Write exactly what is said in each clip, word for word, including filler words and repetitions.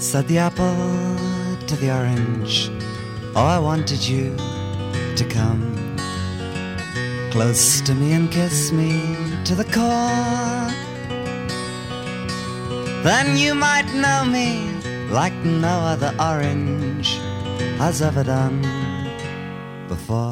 Said the apple to the orange, oh, I wanted you to come close to me and kiss me to the core. Then you might know me like no other orange has ever done before.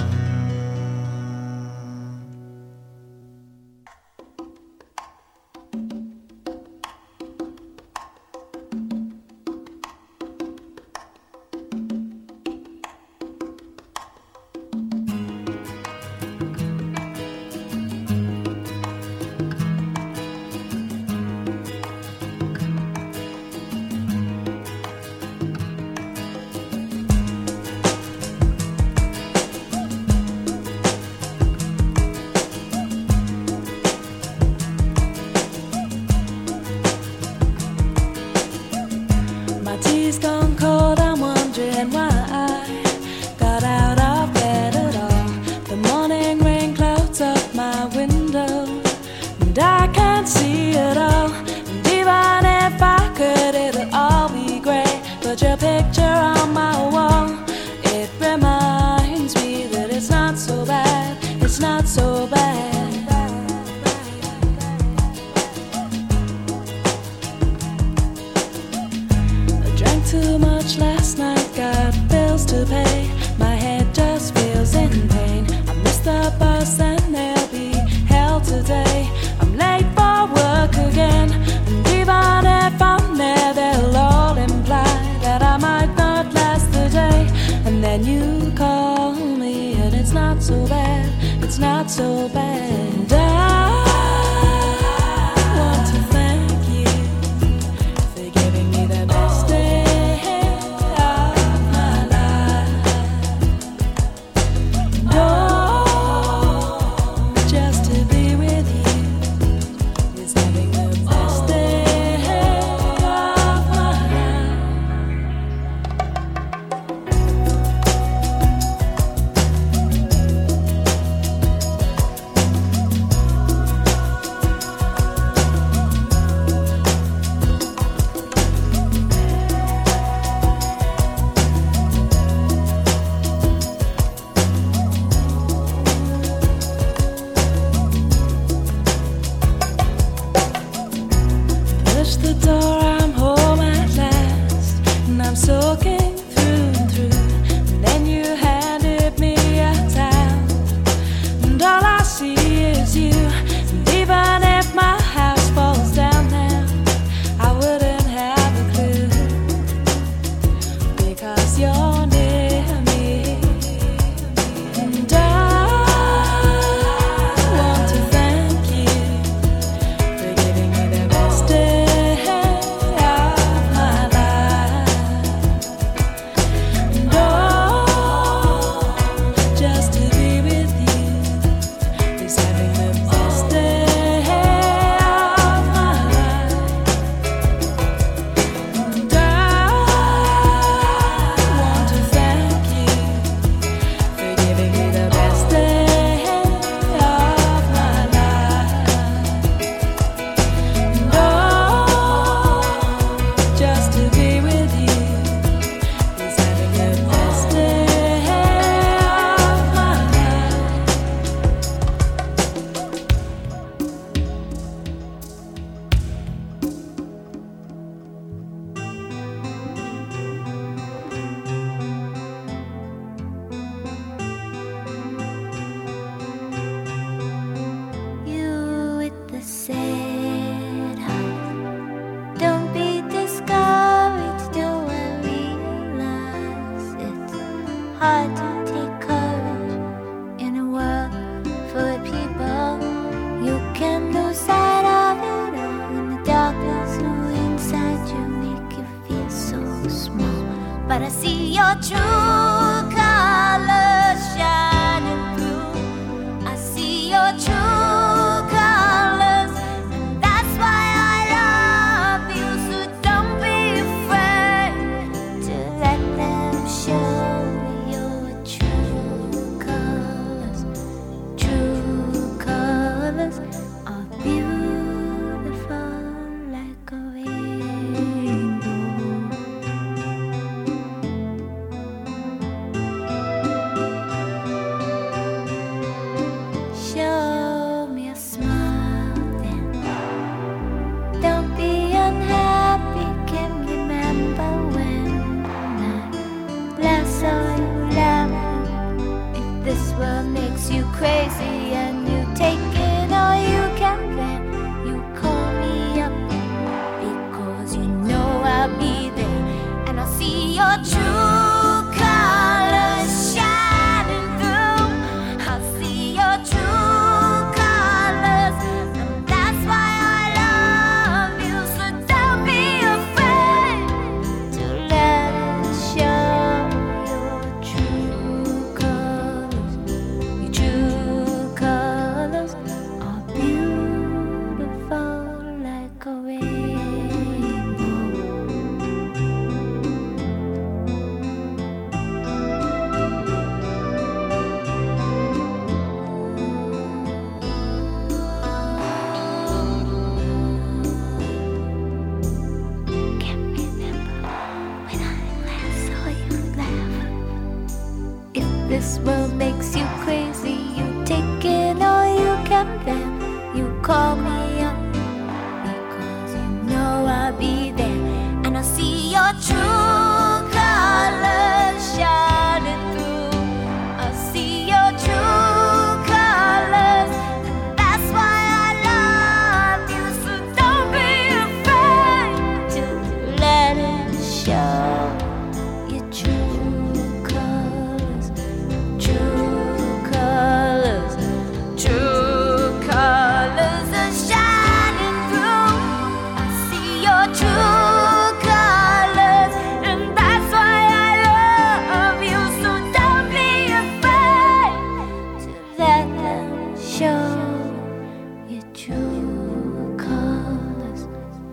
This world makes you crazy. You take it all you can bear. You call me up because you know I'll be there, and I'll see your true colors shining through. I'll see your true colors, and that's why I love you. So don't be afraid to let it show. Your true colors, true colors, true colors are shining through. I see your true colors, and that's why I love you. So don't be afraid to let them show. Your true colors,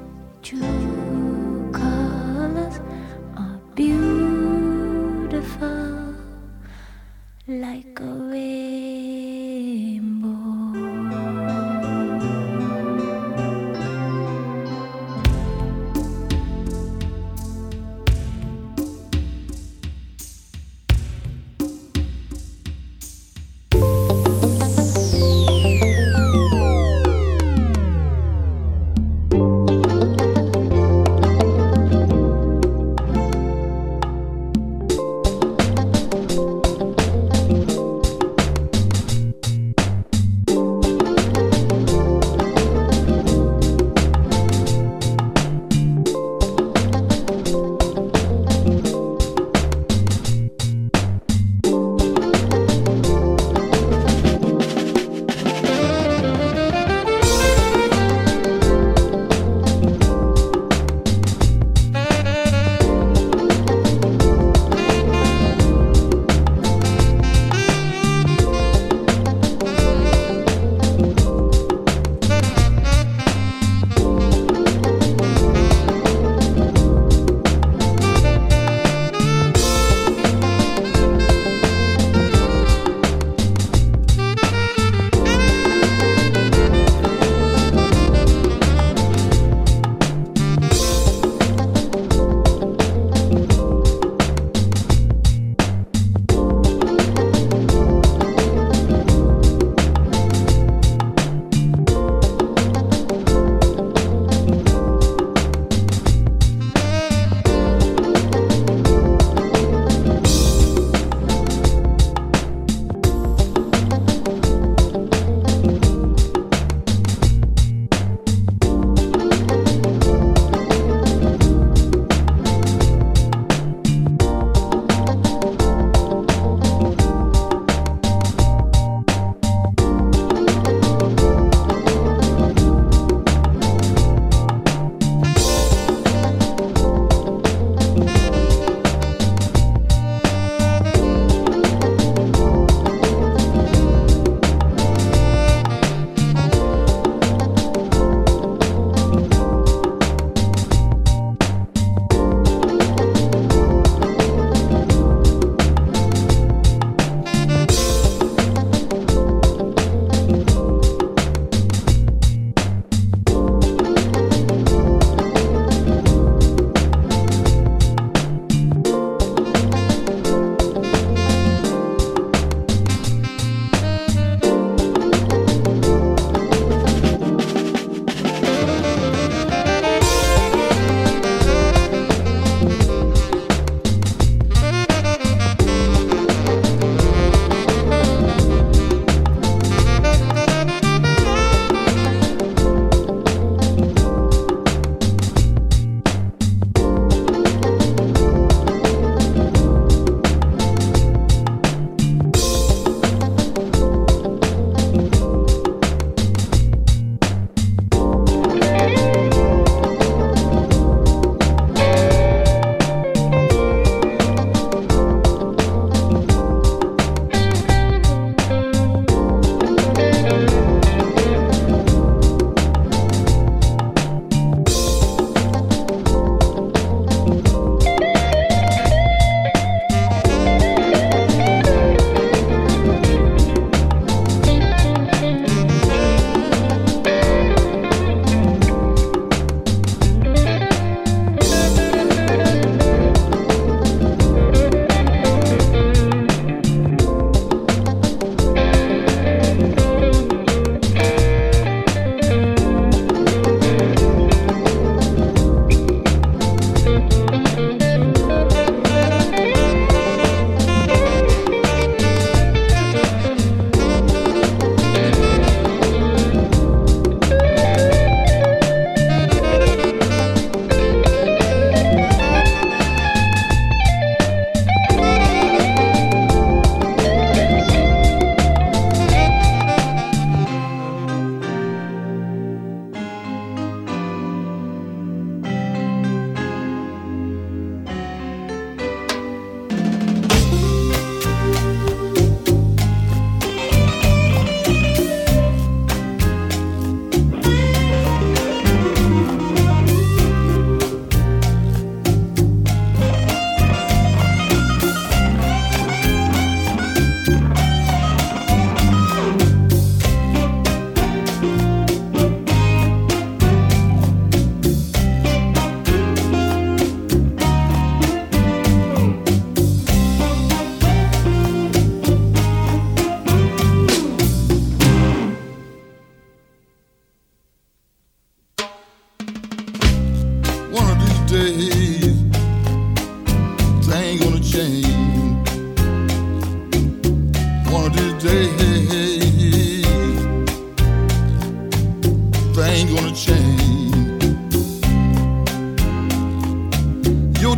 true colors are beautiful like a rainbow.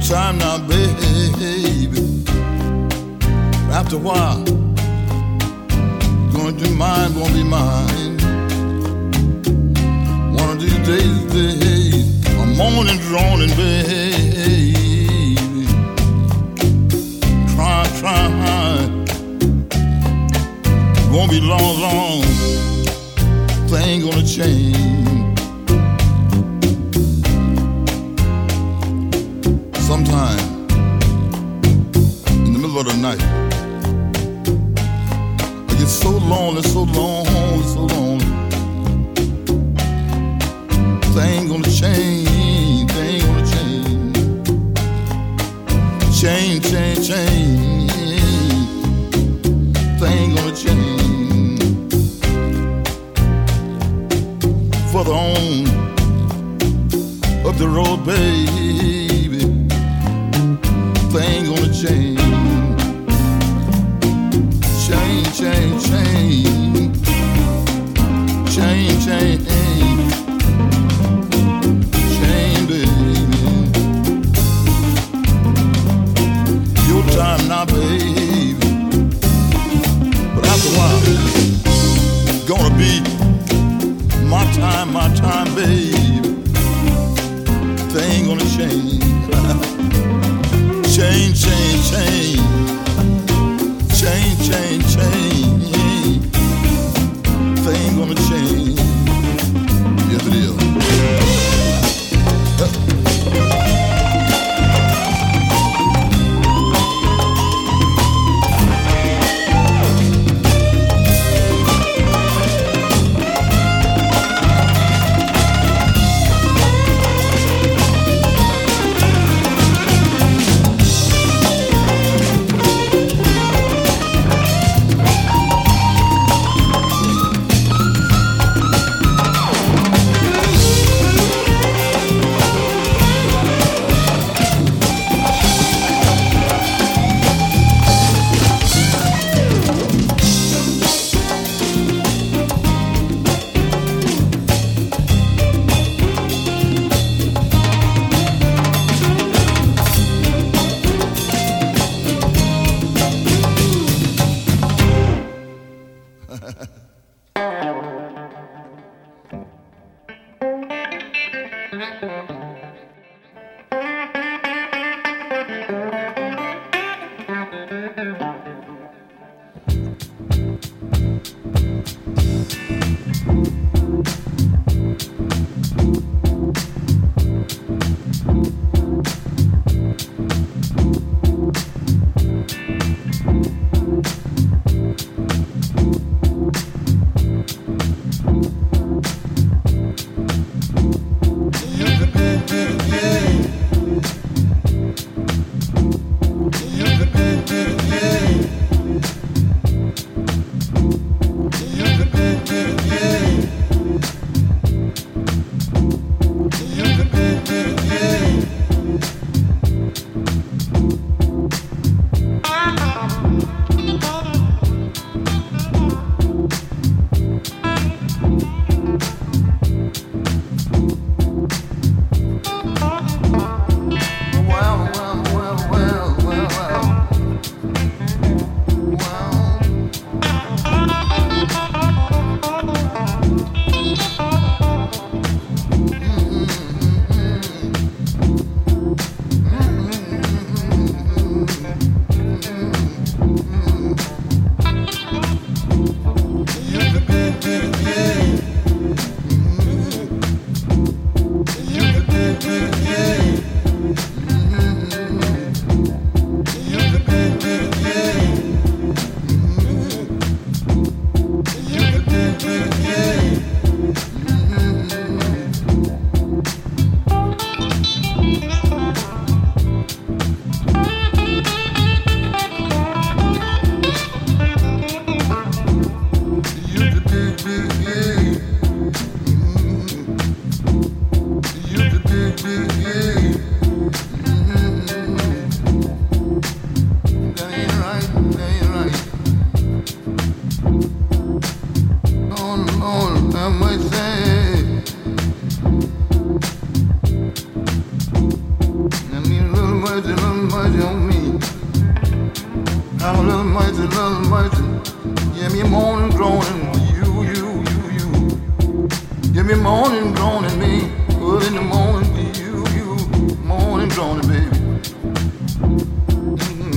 time now, baby. After a while, going to be mine, won't be mine. One of these days, days, I'm moaning, droning, baby. Trying, trying. Won't be long, long. Thing gonna change. Sometime in the middle of the night, I get so lonely, so lonely, so lonely. Thing gonna change, thing gonna change. Change, change, change. Thing gonna change. Further on up the road, baby. Thing gonna change, change, change, change, change, change, change, baby. Your time now, baby. But after a while, it's gonna be my time, my time, baby. Thing gonna change. Change, change, change, change, change, change. Thing gonna change. Yes, it is. Baby, morning groaning me. Early in the morning, you, you, morning groaning, baby. Mm-hmm.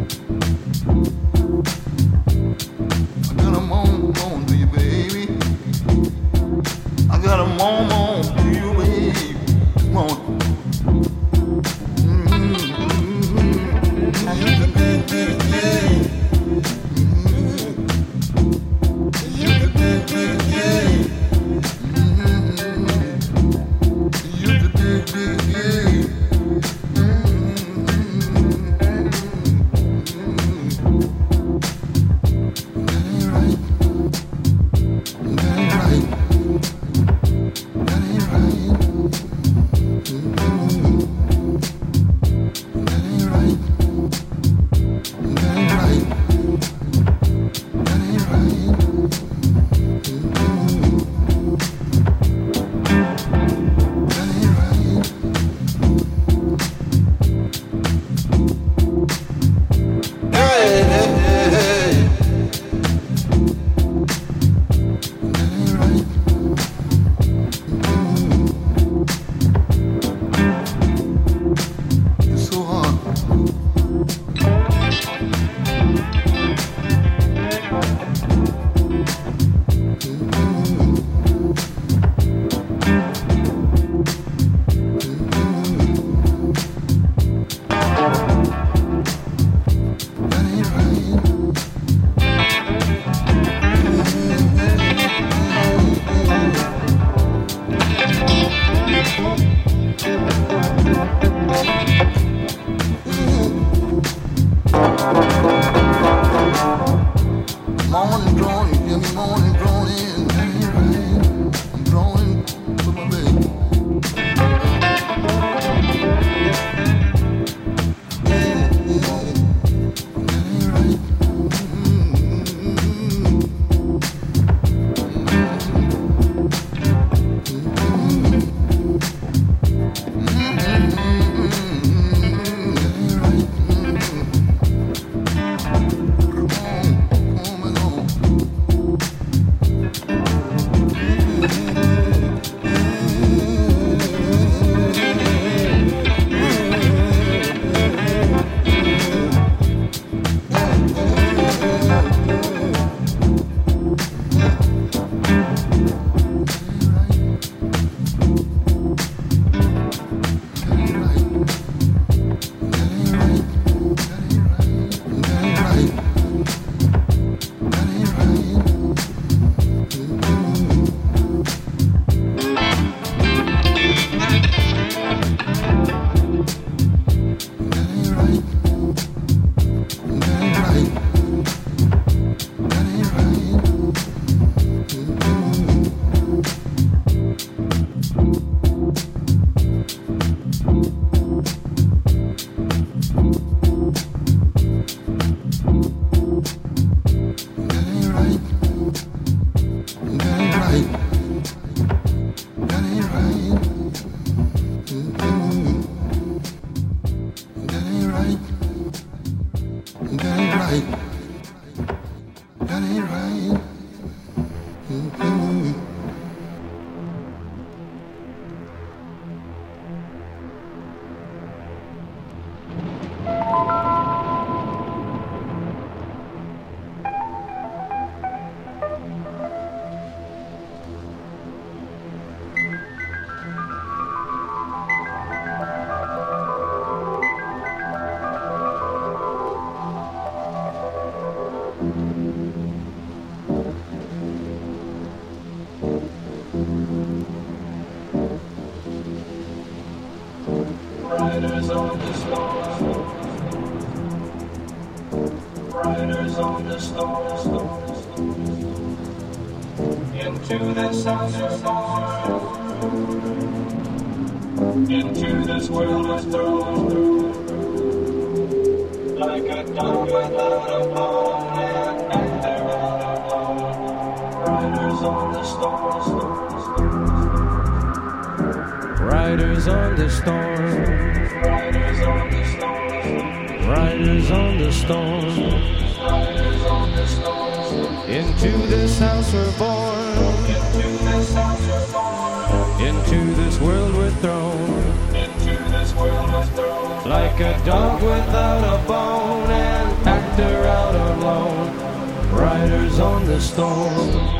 I got a moan, moan to you, baby. I got a moan, moan to you, baby. Moan. Mm-hmm. You the big, big, yeah. You the big, big, yeah. You the big, big, yeah. That ain't right. That ain't right. That ain't right. That ain't right. That ain't right. That ain't right. Morning groaning, yeah, morning groaning, that ain't right. I'm groaning for my baby. That ain't right. Riders on the storm. Riders on the storm. Into this house of storm. Into this world of thrown. Like a dog without a bone and neither without a bone. Riders on the storm. Riders on the storm. Riders on the storm. Riders on the storm. Riders on the storm. Into this house we're born. Into this house we're born. like a dog without a bone, an actor out alone, riders on the storm.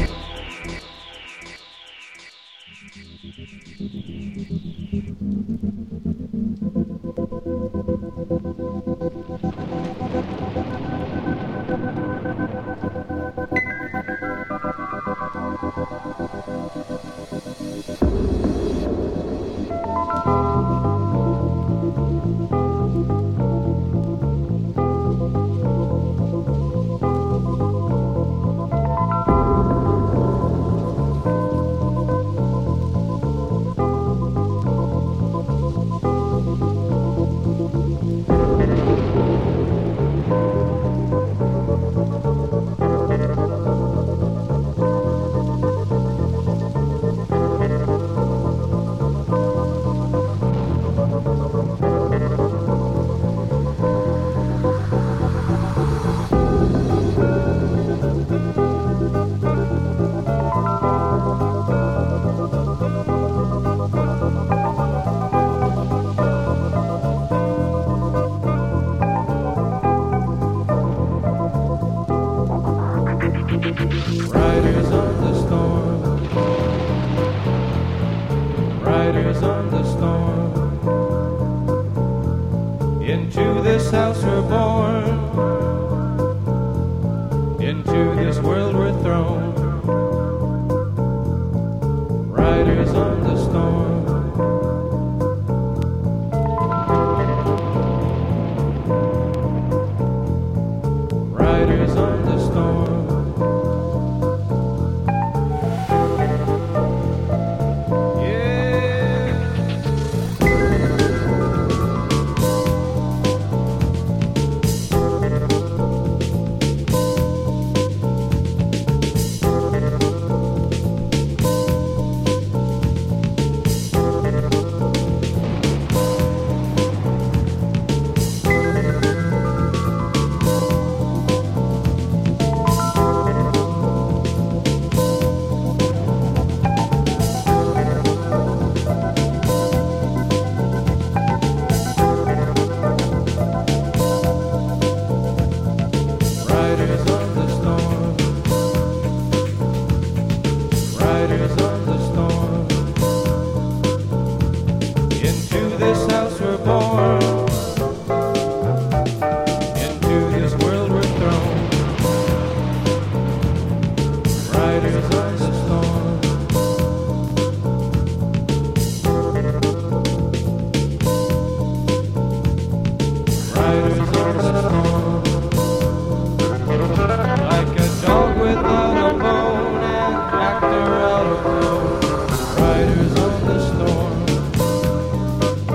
Riders on the storm, riders on the storm. Into this house we're born, into this world we're thrown. Riders on the storm. Riders on the storm. Riders on the storm.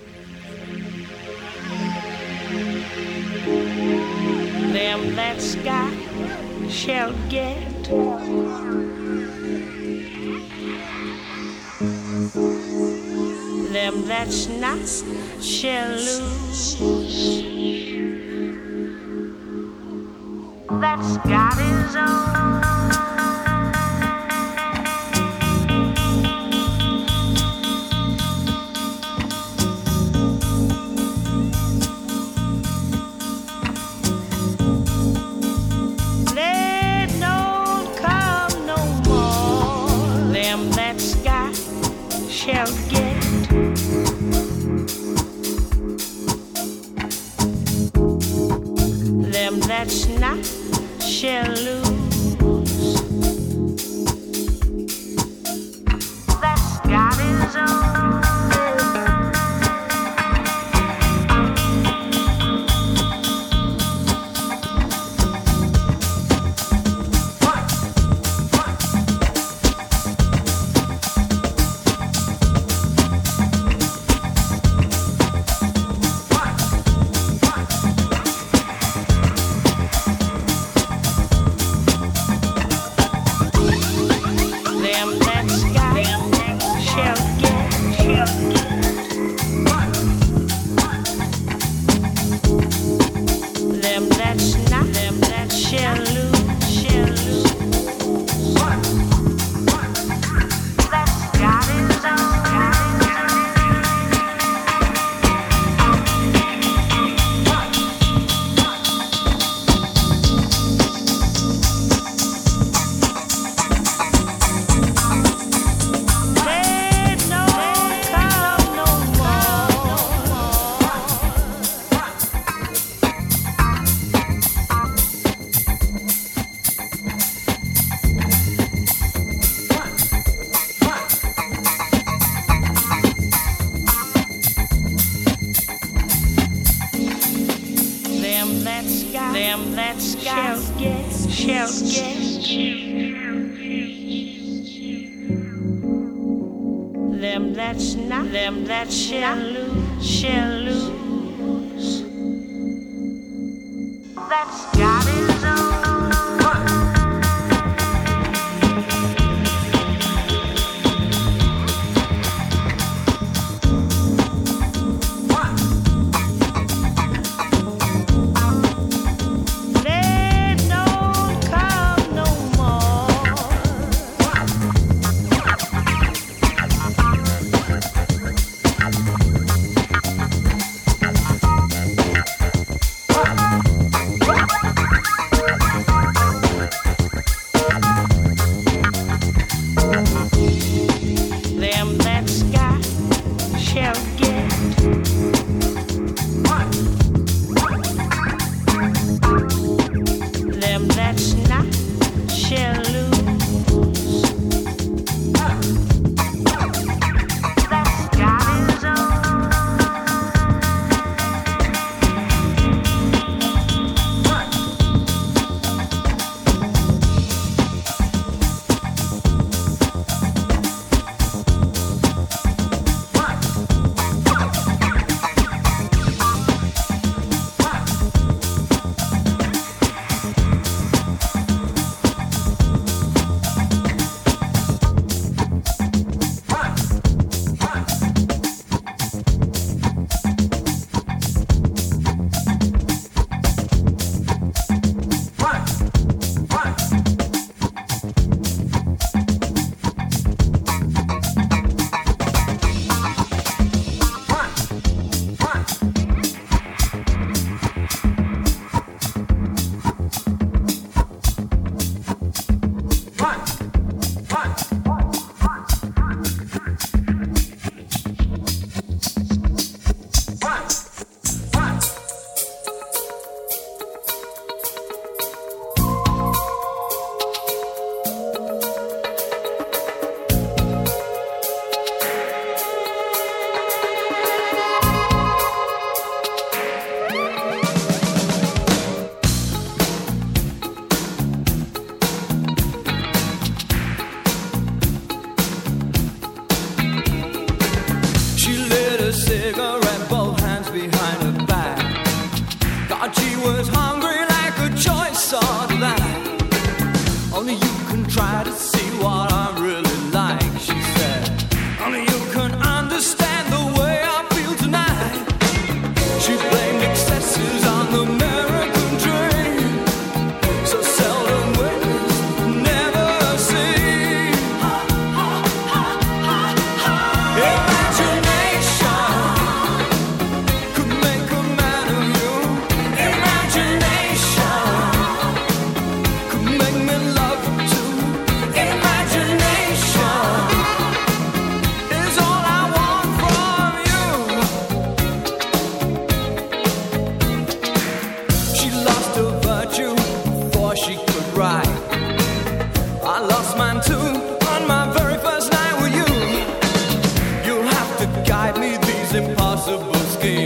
Them that's got shall get. Them that's not shall lose. That's got his own. Shall get. Them that's not shall lose. That's got his own. Them that's not, them that shall lose, shall lose. That's got his own.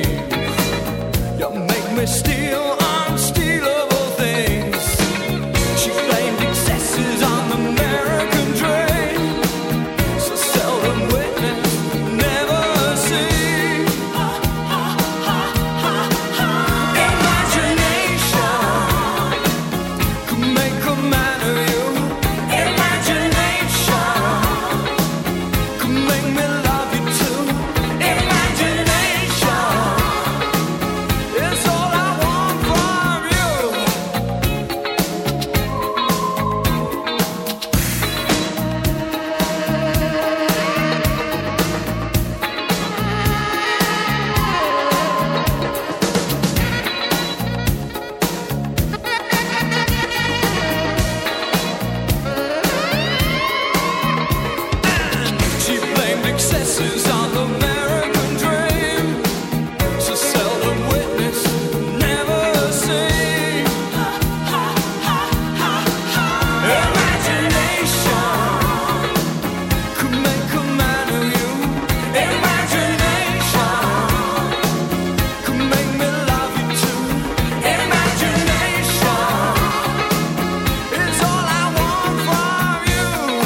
You make me steal unstealable things. She blamed excesses on the American dream. So seldom witness, never see. Imagination could make a man of you. Imagination could make me love you too. Imagination is all I want from you. She blamed excesses on the American dream. So seldom witness, never see. Imagination could make a man of you. Imagination could make me love you too. Imagination is all I want from you.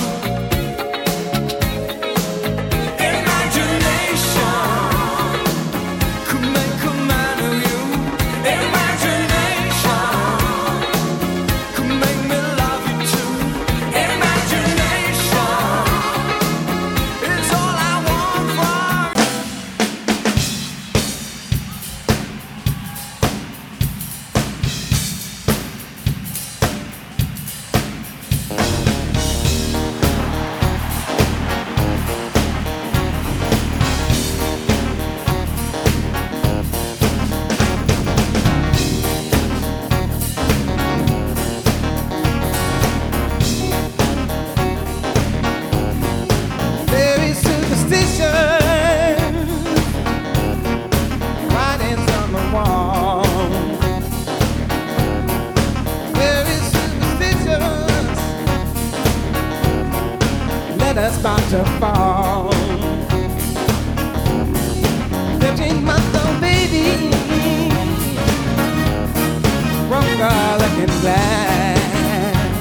Imagination could make a man of you. Imagination could make me love you too. Imagination is all I want from you. Very superstition, writings on the wall. Very superstitious, let us about to fall. Thirteen month old baby, wrong girl looking glass.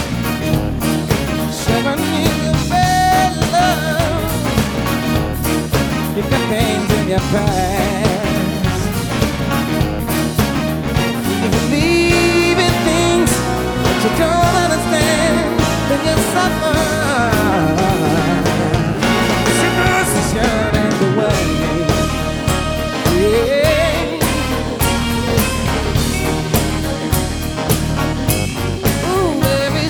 Seven years of bad love. You got things in your past. You believe in things that you don't understand, then you suffer. Superstition and the way. Yeah. Ooh, every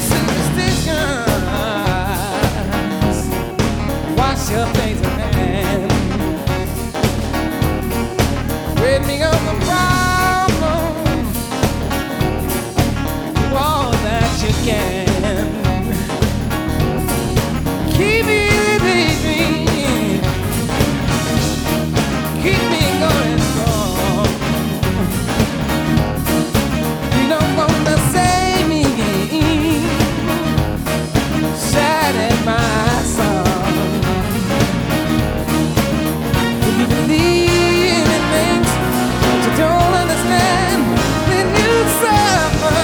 superstition. Wash your face and hands. Rid me of the problem. Do all that you can. Keep me, baby. Keep me going strong. You don't wanna save me. Sad in my song. If you believe in things that you don't understand, then you suffer.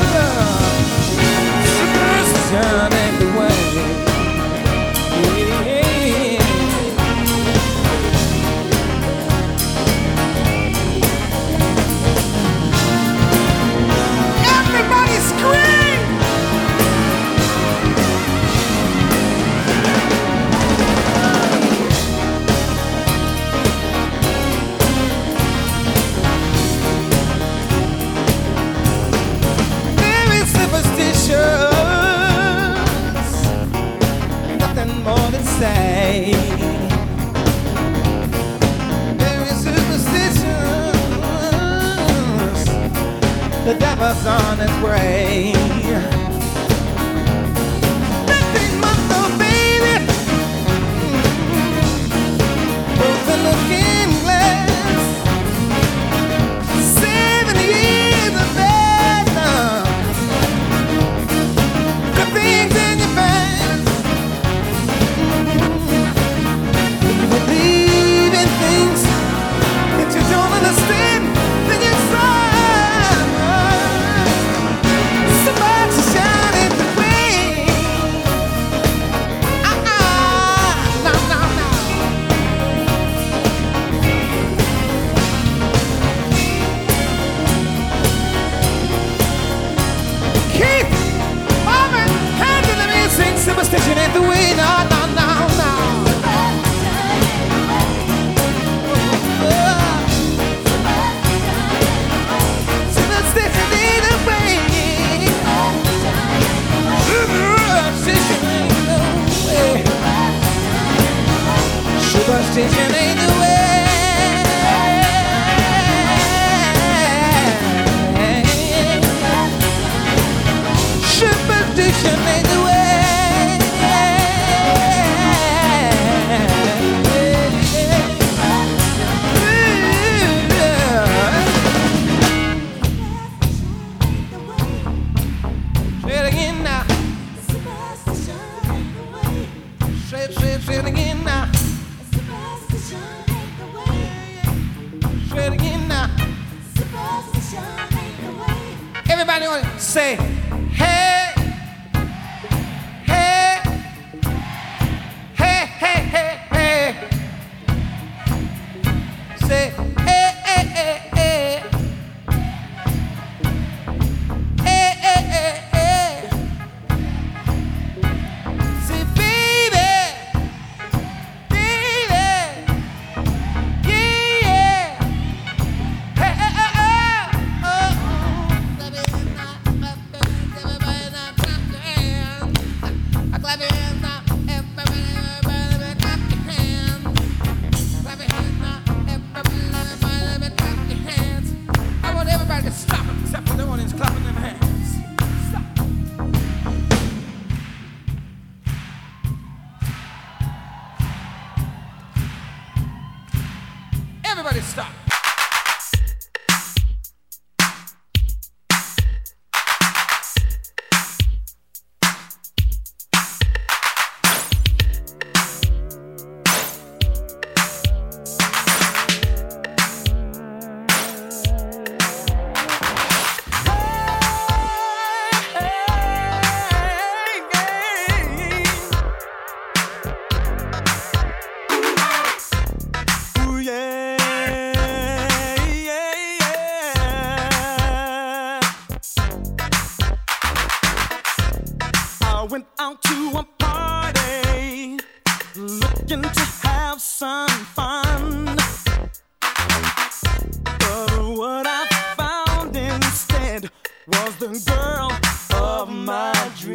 Superstition ain't the way. Yeah. Everybody scream! Very superstitious, nothing more to say. Very superstitious, the devil's on his way. Nothing month old baby, open looking glass. Seven years of bad love. Good things in your past. If you believe in things that you don't say, hey, hey, hey, hey, hey, hey. Say, hey, hey, hey, hey. Hey, hey, hey, hey. Say, baby, baby, yeah, yeah. Hey, hey, hey, hey, oh, oh. Clap your hands now, everybody, everybody, clap your hands. Clap your hands now, everybody, everybody, clap your hands. I want everybody to stop it, except for the one who's clapping them hands. Stop. Everybody stop. Ooh, yeah, yeah, yeah. I went out to a party looking to have some fun. But what I found instead was the girl of my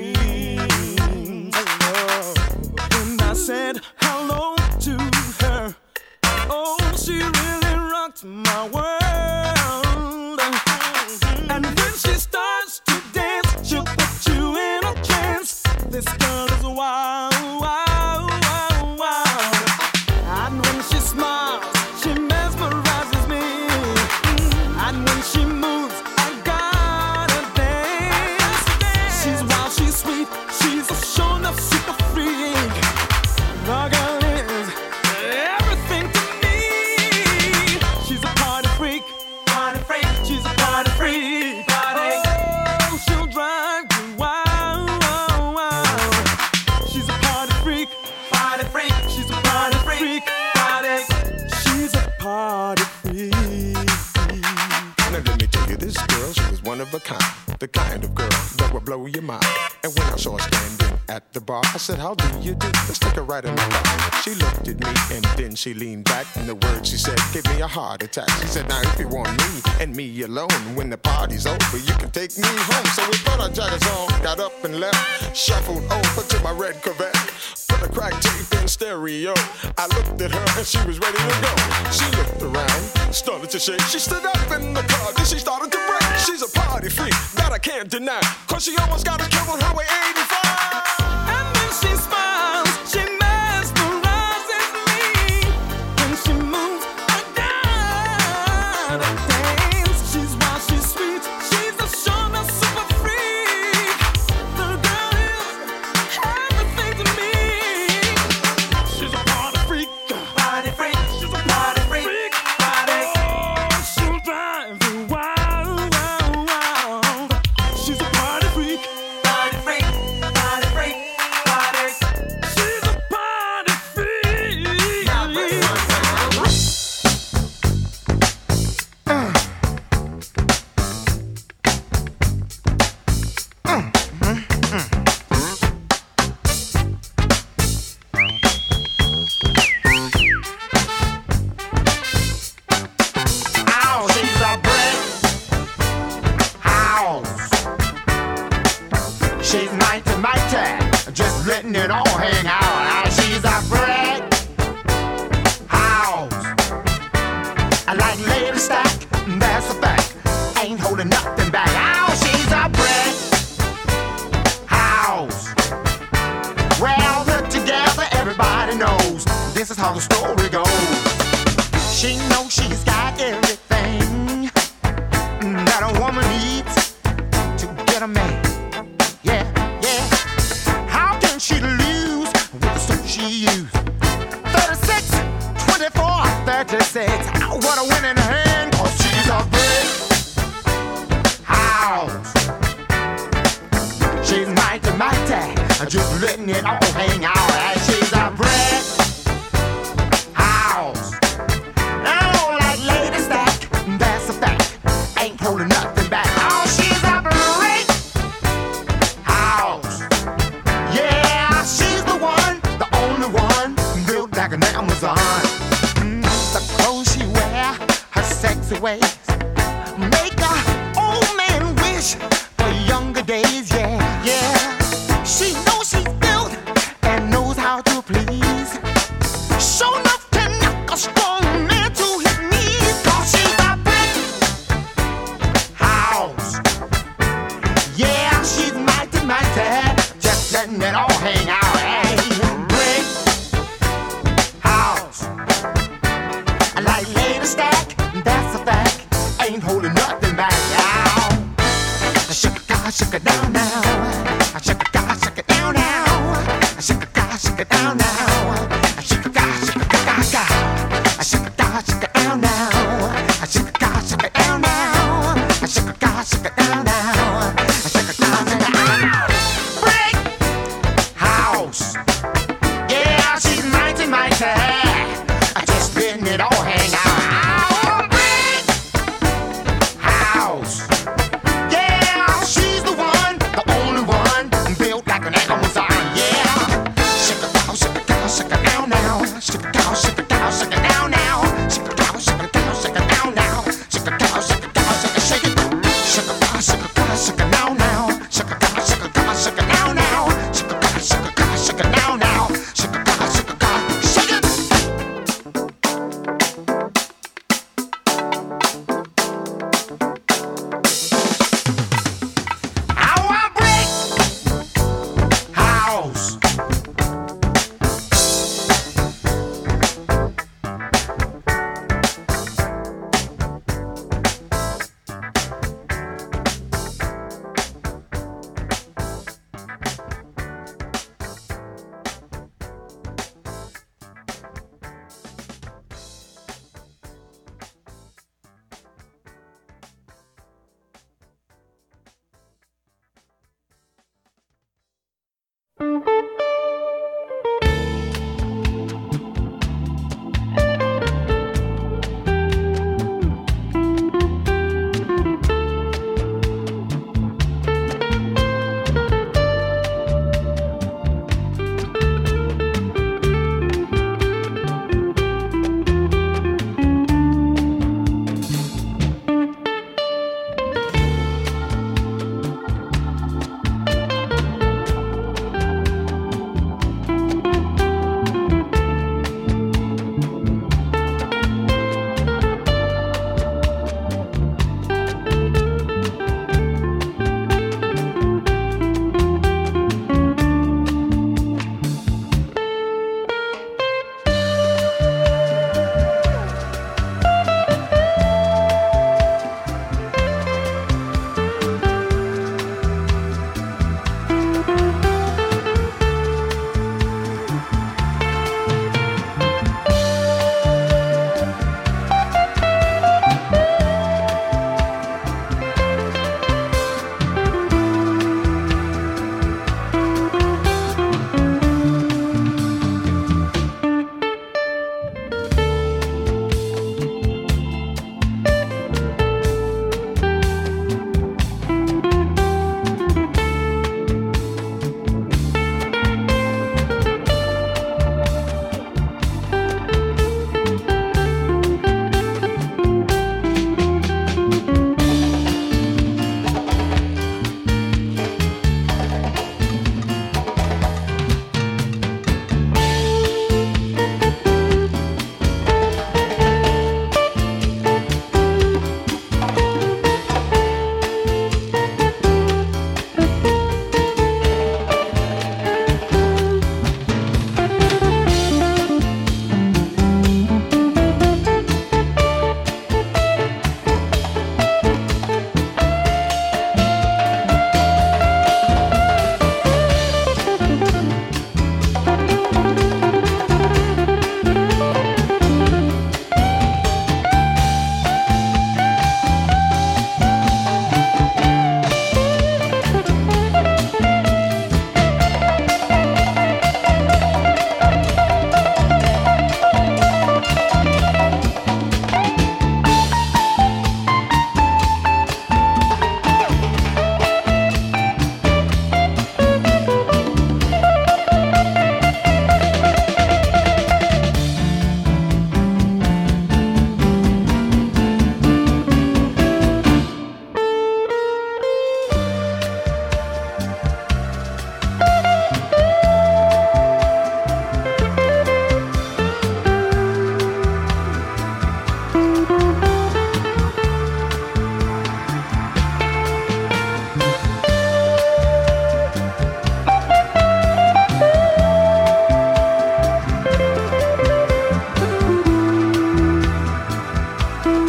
dreams. When I said hello to her, oh, she really rocked my world. And when she starts to dance, she'll put you in a trance. This girl is wild, wild, wild, wild. And when she smiles, she mesmerizes me. And when she moves, I gotta dance. She's wild, she's sweet, she's a sure enough super freak. The girl is everything to me. She's a party freak, party freak. She's a party freak, party. Oh, she'll drive you wild, wild, wild. She's a party freak, party freak. She's a party freak, party. She's a party freak. Now let me tell you, this girl, she was one of a kind. The kind of girl that would blow your mind. And when I saw her standing at the bar, I said, how do you do? Let's take a ride in my car. She looked at me and then she leaned back. And the words she said gave me a heart attack. She said, now if you want me and me alone, when the party's over, you can take me home. So we put our jackets on, got up and left, shuffled over to my red Corvette. Put a crack tape in stereo. I looked at her and she was ready to go. She looked around, started to shake. She stood up in the car, then she started to break. She's a party freak, that I can't deny. Cause she almost got us killed on Highway eighty-five. And when she smiles, she mesmerizes me. When she moves, I gotta dance. She's wild, she's sweet, she's a sure enough super freak. The girl is everything to me. She's a party freak, party freak. She's a party freak, party. Oh, she'll drive you wild, wild, wild. She's a party freak, party freak, party freak, party. She's a party freak. Now bring it one time. Ow, she's a brick house. She's mighty, mighty, just letting it all hang out. Ow, she's a brick house. I like lady stack, that's a fact. Ain't holding nothing back. Ow, she's a brick house. Well put together, everybody knows this is how the story goes. She knows she's got everything that a woman needs to get a man. Yeah, yeah. How can she lose with the suit she used? thirty-six, twenty-four, thirty-six. Oh, what a winning hand, cause she's a big house. just letting it all hang out. And she's a brick house. Oh, like Lady Stack, that's a fact. Ain't holding nothing back. Oh, she's a brick house. Yeah, she's the one, the only one, built like an Amazon. Mm, the clothes she wear, her sexy ways, make a old man wish for younger days. Yeah, yeah. She knows she's built and knows how to please. Show enough to knock a strong man to his knees. 'Cause she's a brick house. Yeah, she's mighty, mighty, just letting it all hang out. Hey, brick house. Like Lady Stack, that's a fact.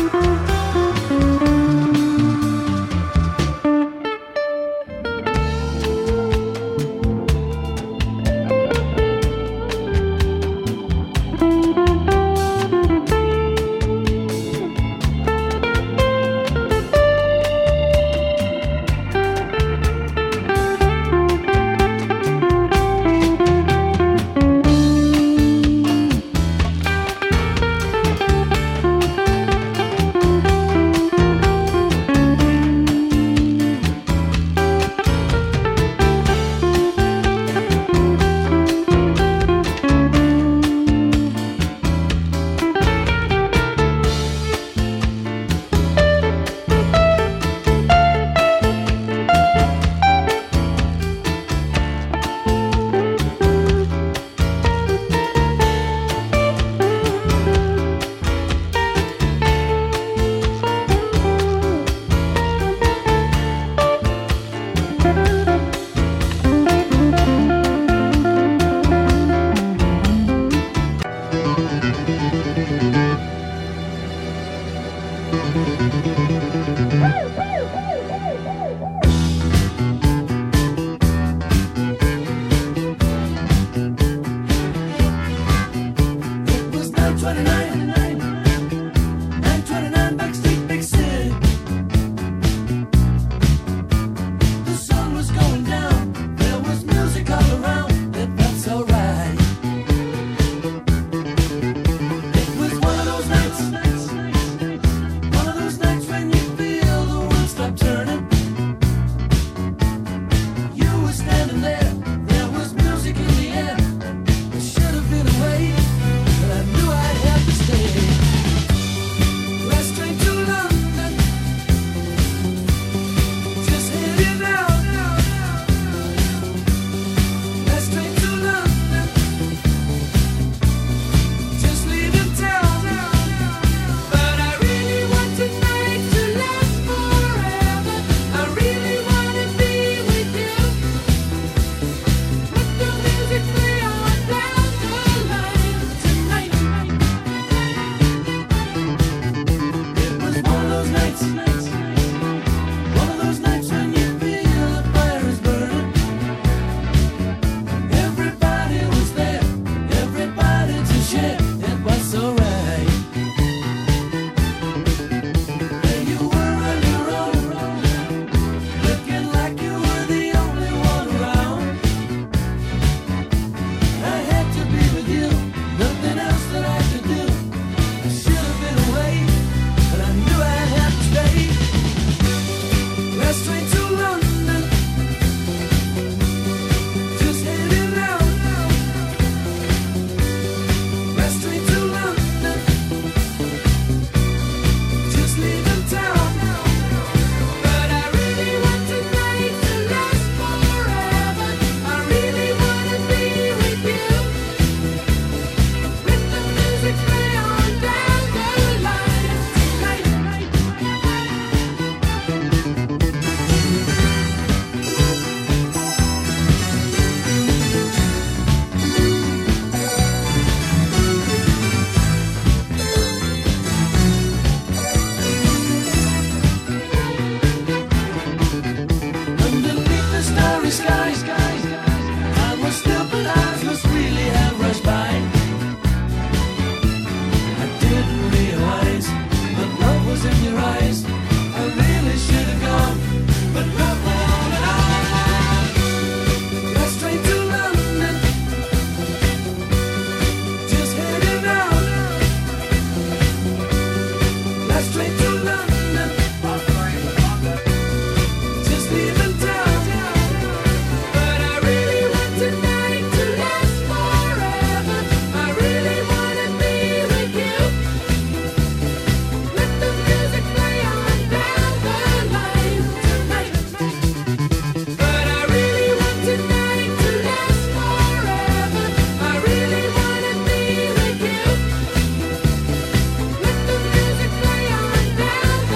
Let the music play on down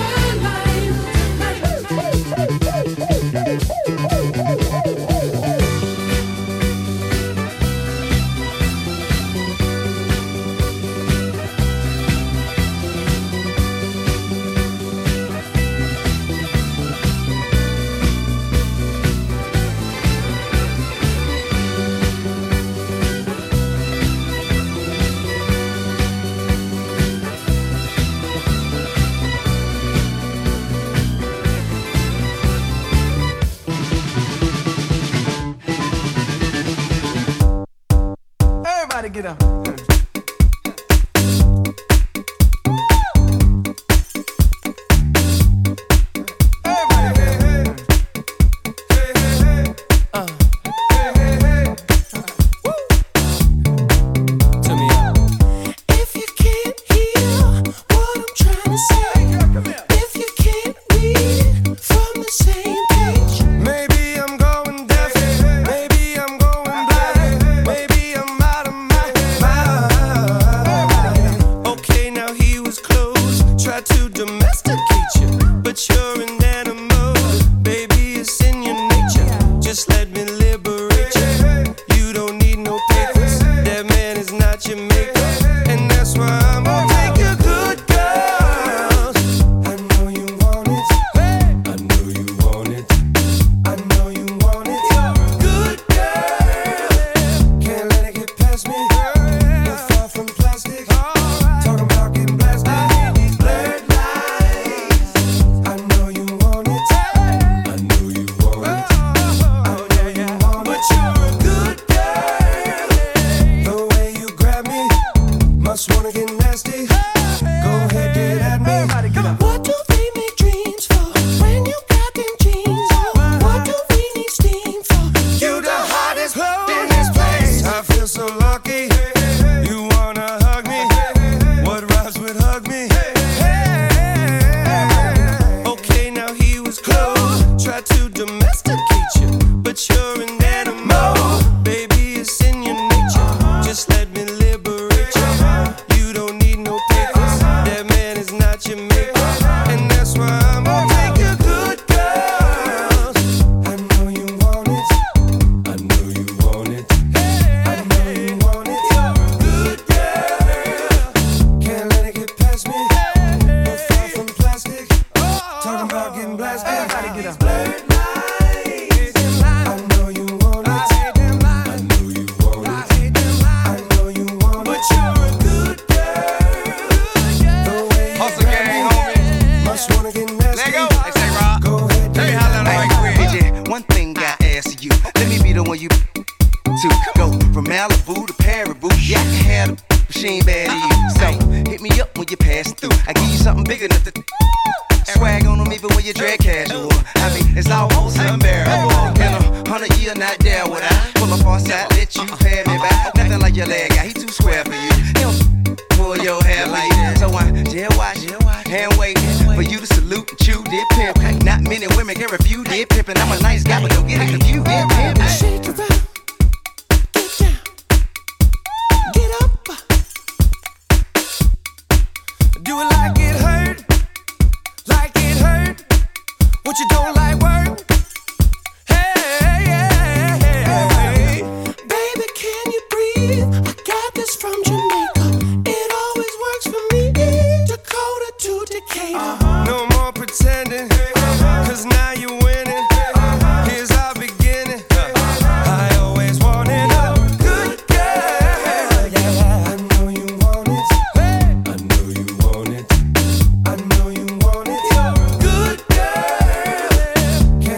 domesticate you, but you're an animal. Baby, it's in your nature. Just let me liberate you. You don't need no papers. That man is not your maker, and that's why I'm gonna take you good girls. I know you want it. I know you want it. I know you want it. Good girl. Can't let it get past me. You're far from plastic. Talking about getting blasted. These blurred lines. I know you want it. I know you want it. I know you want it. But you're a good girl. The way you grab me, must wanna get nasty. Go ahead, get at me. What do they make dreams for when you got them jeans on? What do we need steam for? You the hottest in this place. I feel so lucky. You wanna hug me? What rhymes with hug me? Okay, now he was close. Try to domesticate you, but you're an animal. Baby, it's in your nature. Just let me liberate you. You don't need no papers. That man is not your maker, and that's why I'm gonna take you good girls. I know you want it. I know you want it. I know you want it. Good girl. Can't let it get past me. You're far from plastic. Talking about getting blasted. Everybody get up. Blurred lines. I know you want it. I know you want it. I know you want it. But you're a good girl. The way you Hustle grab gang, me, homie. must wanna get nasty. Let go. Hey, say Rob. Go ahead, Let me get holler at like me. quick. Hey, J, one thing I ask you. Let me be the one you to go from Malibu to Paribu. Yeah, I can have the she ain't bad to you. So hit me up when you pass through. I give you something big enough to swag on them even when you drag casual. I mean, it's almost unbearable. In a hundred year, not there would I pull up on side, let you pay me back. Nothing like your leg guy, he too square for you. He don't pull your hair like that. So I jail watch, hand waiting for you to salute and chew did pimp. Not many women can refuse did pimpin'. I'm a nice guy, but don't get it confused. Did pimp. Shake it out. Get down. Get up. Do it like it hurt. Like it hurt. What you don't like work. Hey, hey, hey. Baby, can you breathe? I got this from Jamaica. It always works for me. Dakota to Decatur. No more pretending. Cause now you're winning. Here's our beginning. I always wanted a good girl. Yeah, I know you want it. I know you want it. I know you want it. Good girl.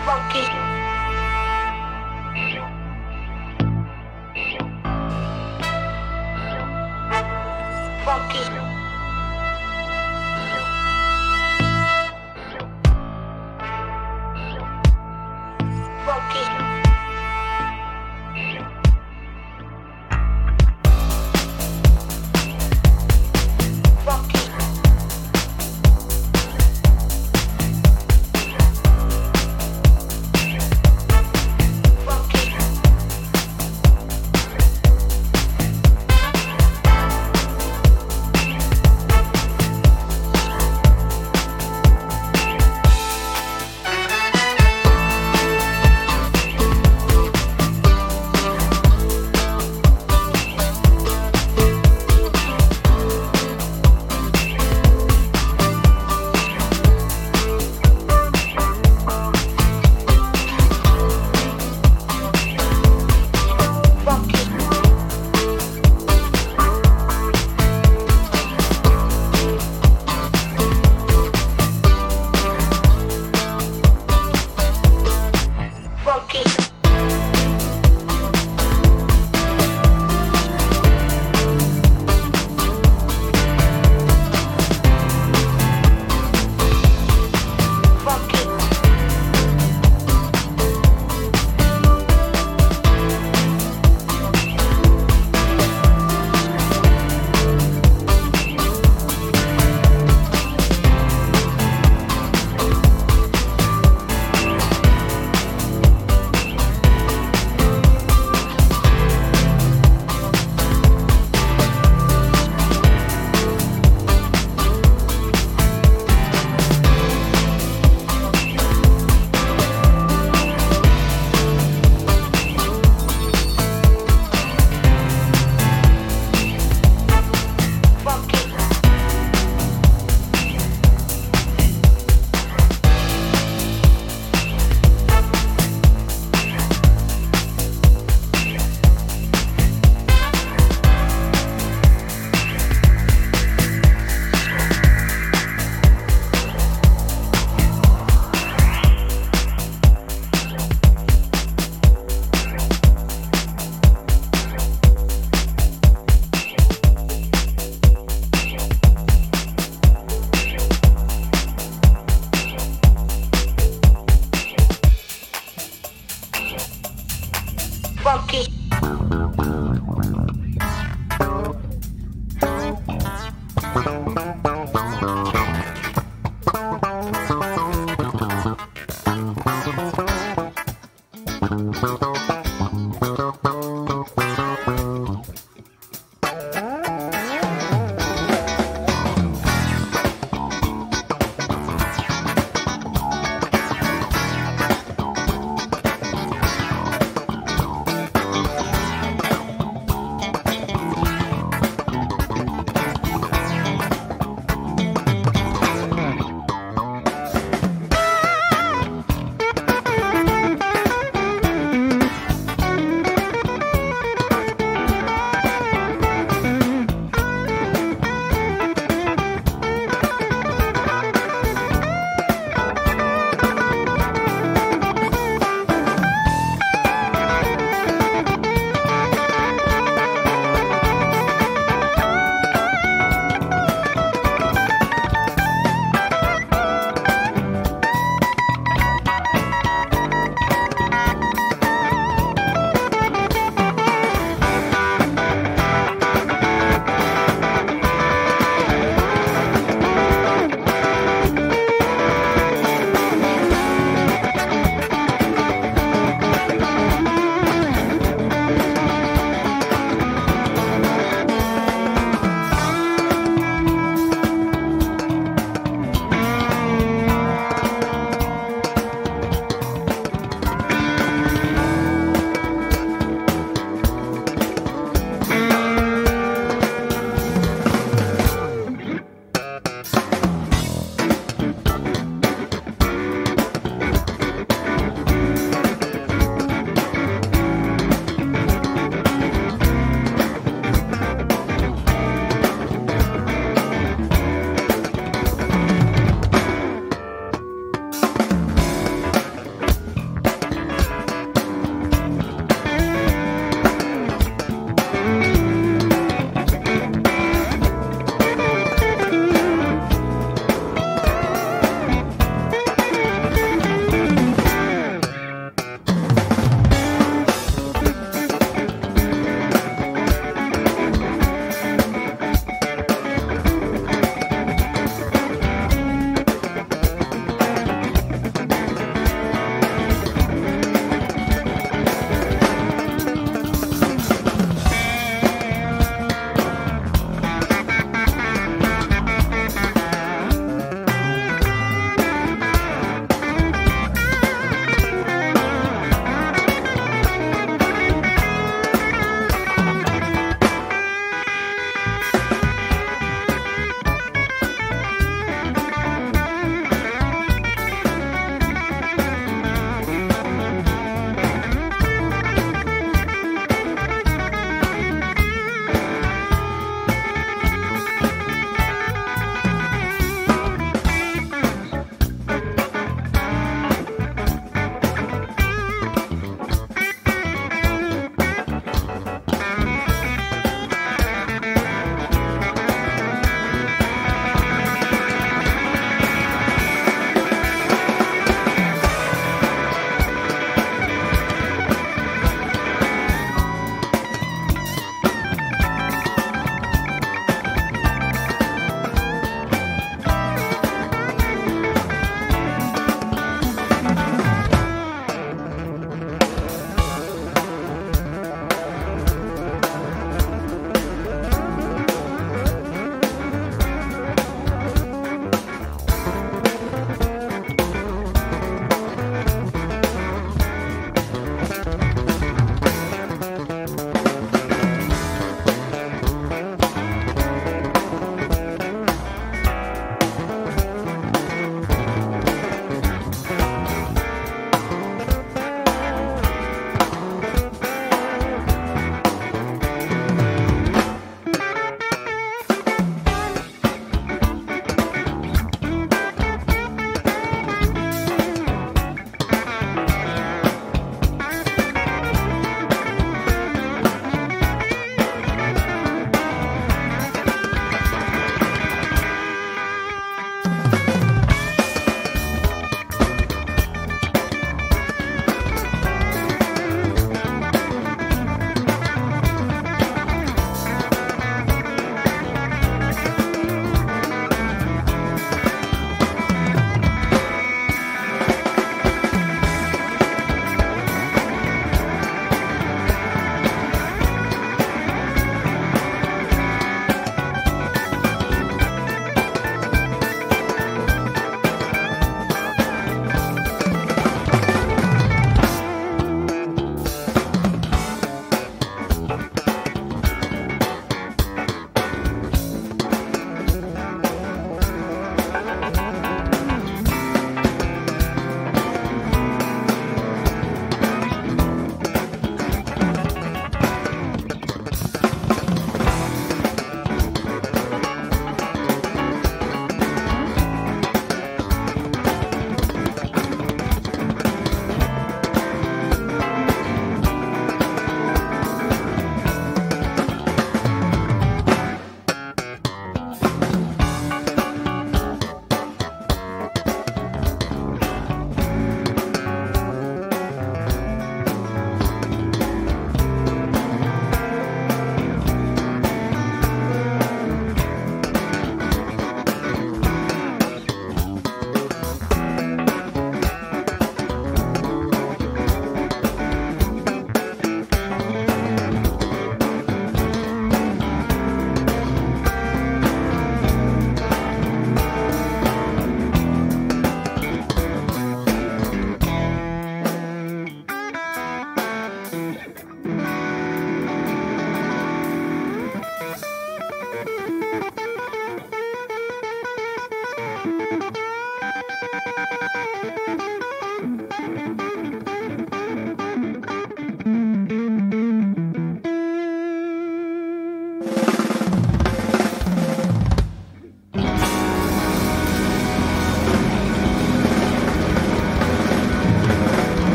Funky. Funky. Funky.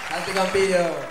Santi Campillo.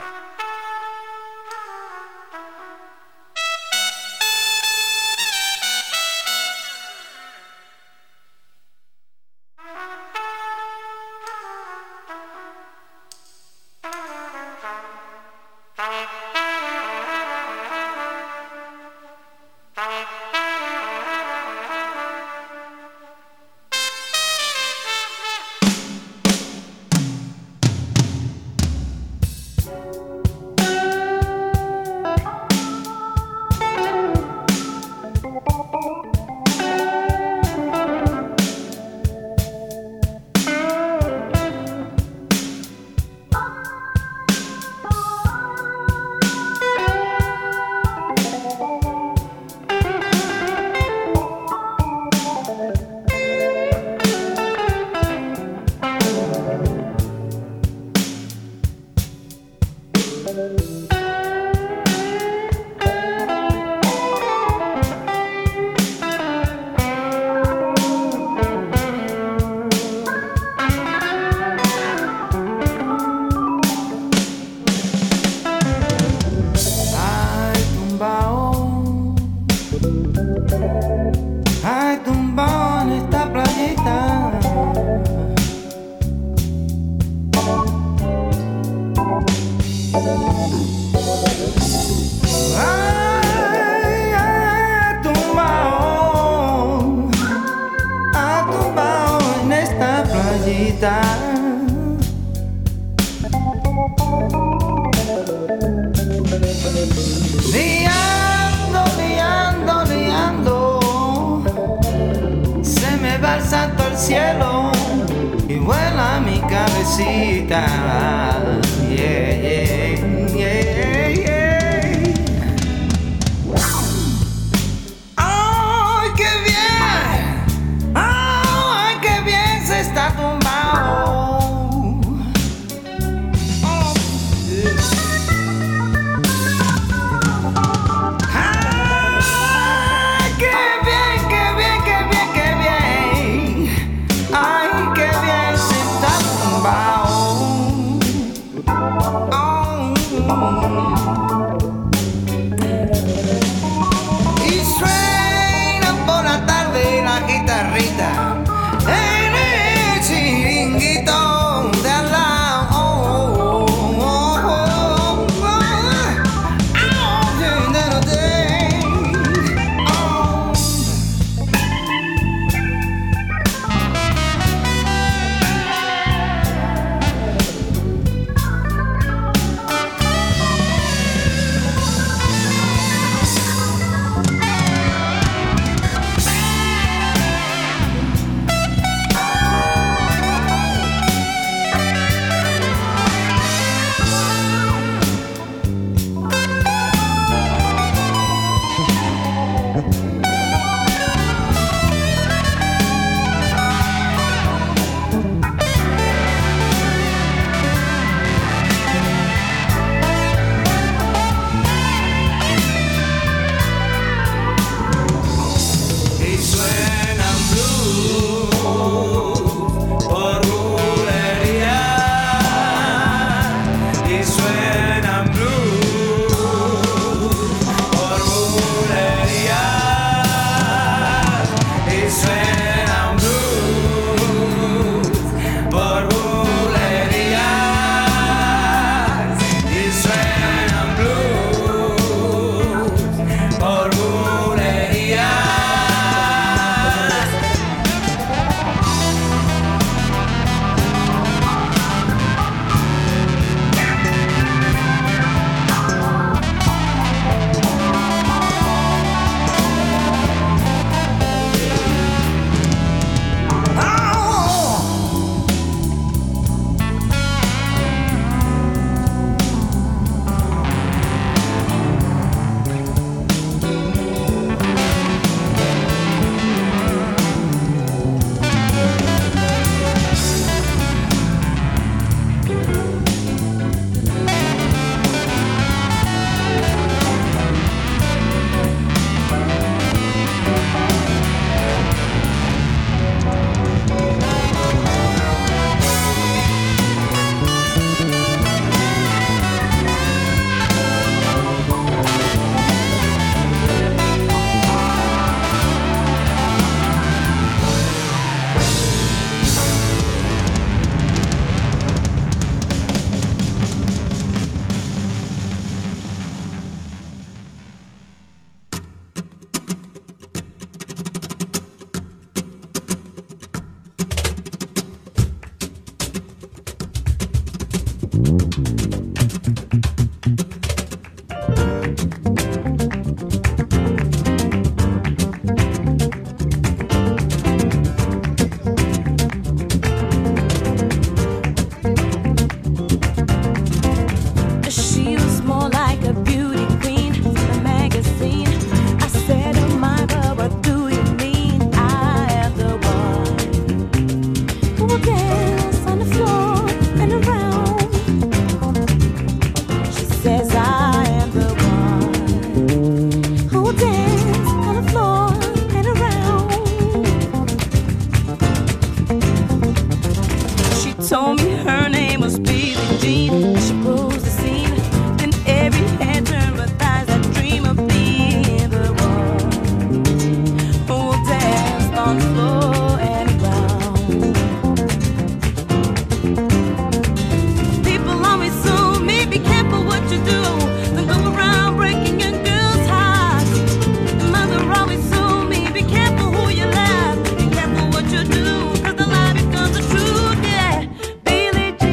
Liando, liando, liando, se me va el santo al cielo y vuela mi cabecita. Yeah, yeah, yeah, yeah. ¡Ay, qué bien! ¡Ay, qué bien se está tumbado! Billie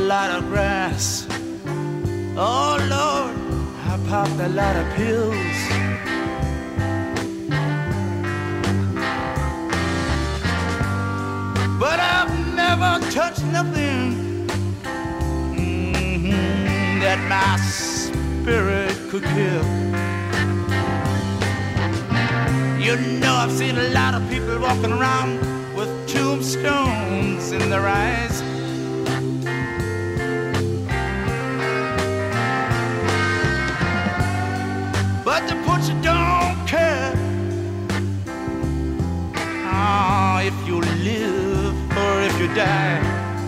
lot of grass. Oh Lord, I popped a lot of pills. But I've never touched nothing mm-hmm, that my spirit could kill. You know, I've seen a lot of people walking around with tombstones in their eyes. But the butcher don't care oh, if you live or if you die.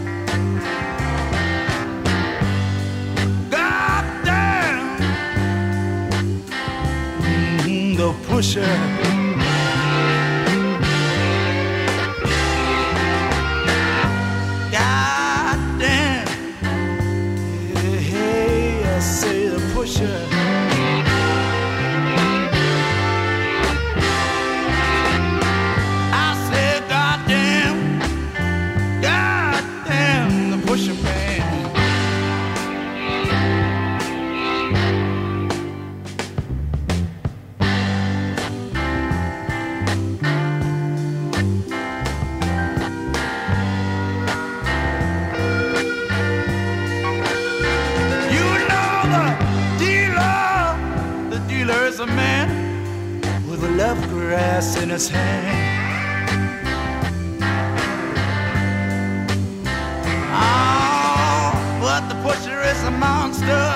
God damn, mm-hmm, the pusher. In his hand. Oh, but the pusher is a monster.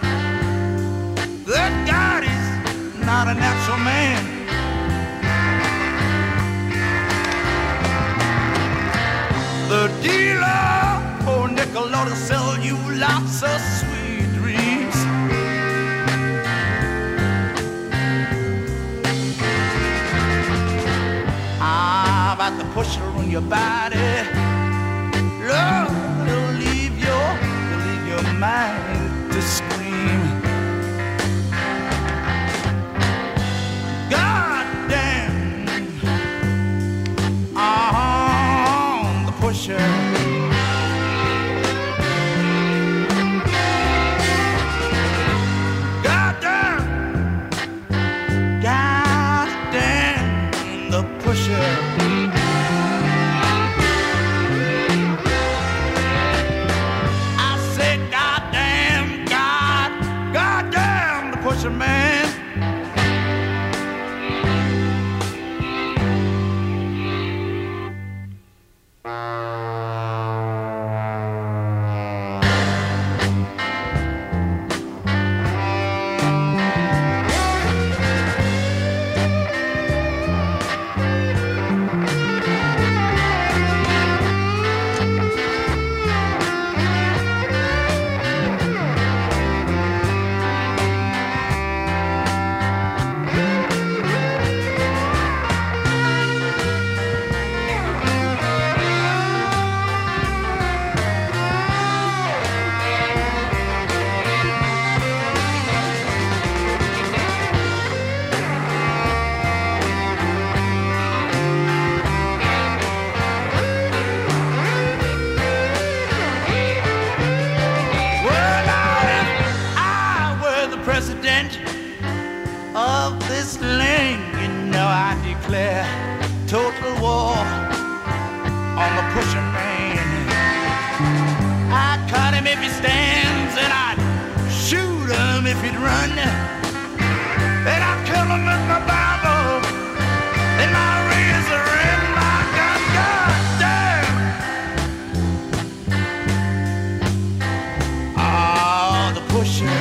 Good God, he's not a natural man. The dealer, oh nickel ought to sell you lots of sweet dreams. About the pusher on your body, love, it'll leave your, it'll leave your mind to scream. God damn, oh, the pusher. God damn, God damn, the pusher. Man, total war on the pusher man. I'd cut him if he stands, and I'd shoot him if he'd run. And I'd kill him with my Bible and my razor and my gun. God damn! Oh, the pusher.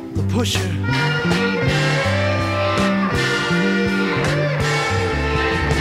Pusher.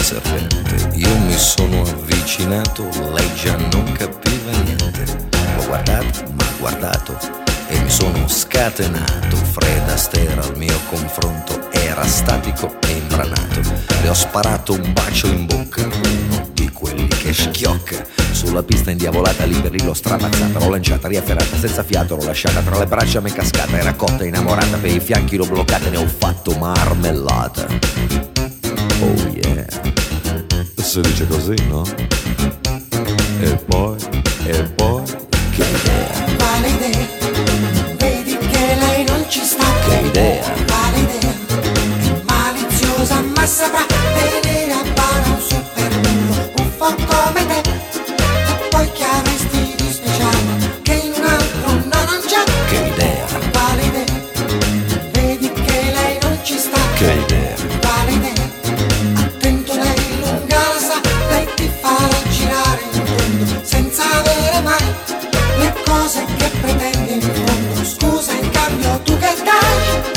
serpente. Io mi sono avvicinato, lei già non capiva niente. L'ho guardato, m'ha guardato e mi sono scatenato. Fred Astaire al mio confronto era statico e imbranato. Le ho sparato un bacio in bocca, uno di quelli che schiocca. Sulla pista indiavolata lì per lì l'ho stramazzata, l'ho lanciata, riafferrata, senza fiato l'ho lasciata, tra le braccia m'è cascata, era cotta innamorata, per i fianchi l'ho bloccata, ne ho fatto marmellata. Oh yeah, si dice così, no? E poi, e poi, che idea? Quale idea? Vedi che lei non ci sta. Che idea? Quale idea? È maliziosa ma saprà tenere a bada un super lungo buffo come te. E poi che avresti di speciale che in un altro no non c'è. Che idea? Quale idea? Vedi che lei non ci sta. Che idea? Quale idea? Attento lei lunga la sa, lei ti farà girare in tondo senza avere mai le cose che pretendi in fondo. Scusa in cambio tu che dai?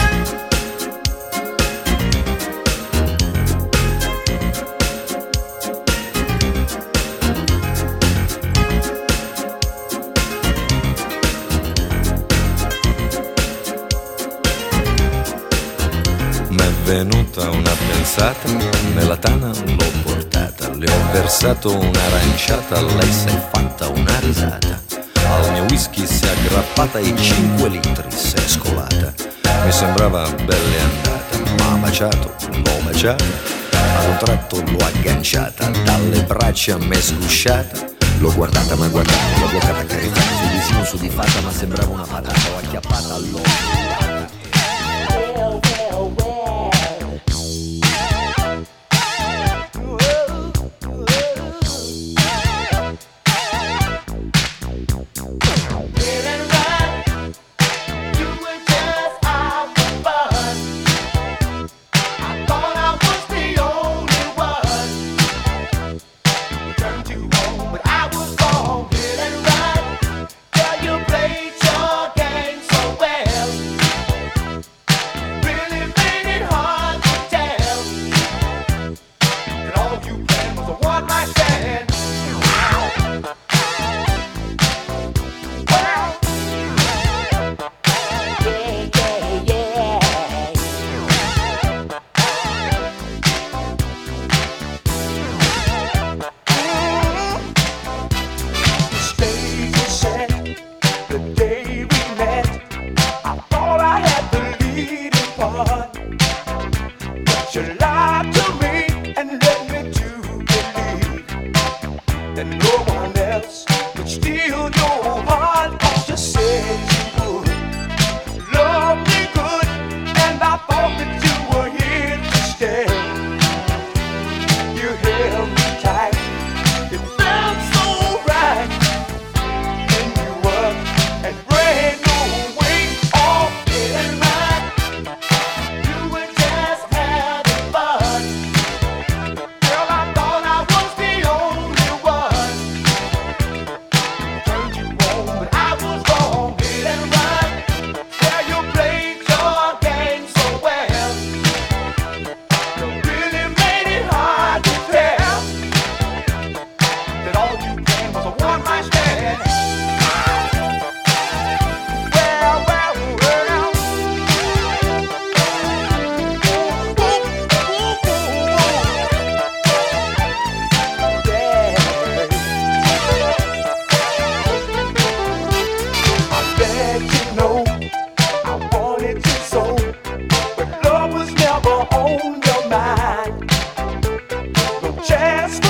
M'è venuta una pensata, nella tana l'ho portata, le ho versato un'aranciata, lei si è fatta una risata. Al mio whisky si è aggrappata e cinque litri si è scolata. Mi sembrava belle andata, m'ha baciato, l'ho baciata, ad un tratto l'ho agganciata, dalle braccia m'è sgusciata. L'ho guardata, m'ha guardata, l'ho bloccata, accarezzata, sul visino sudifata, ma sembrava una patata, l'ho acchiappata, l'ho acchiappata. On your mind, no chance.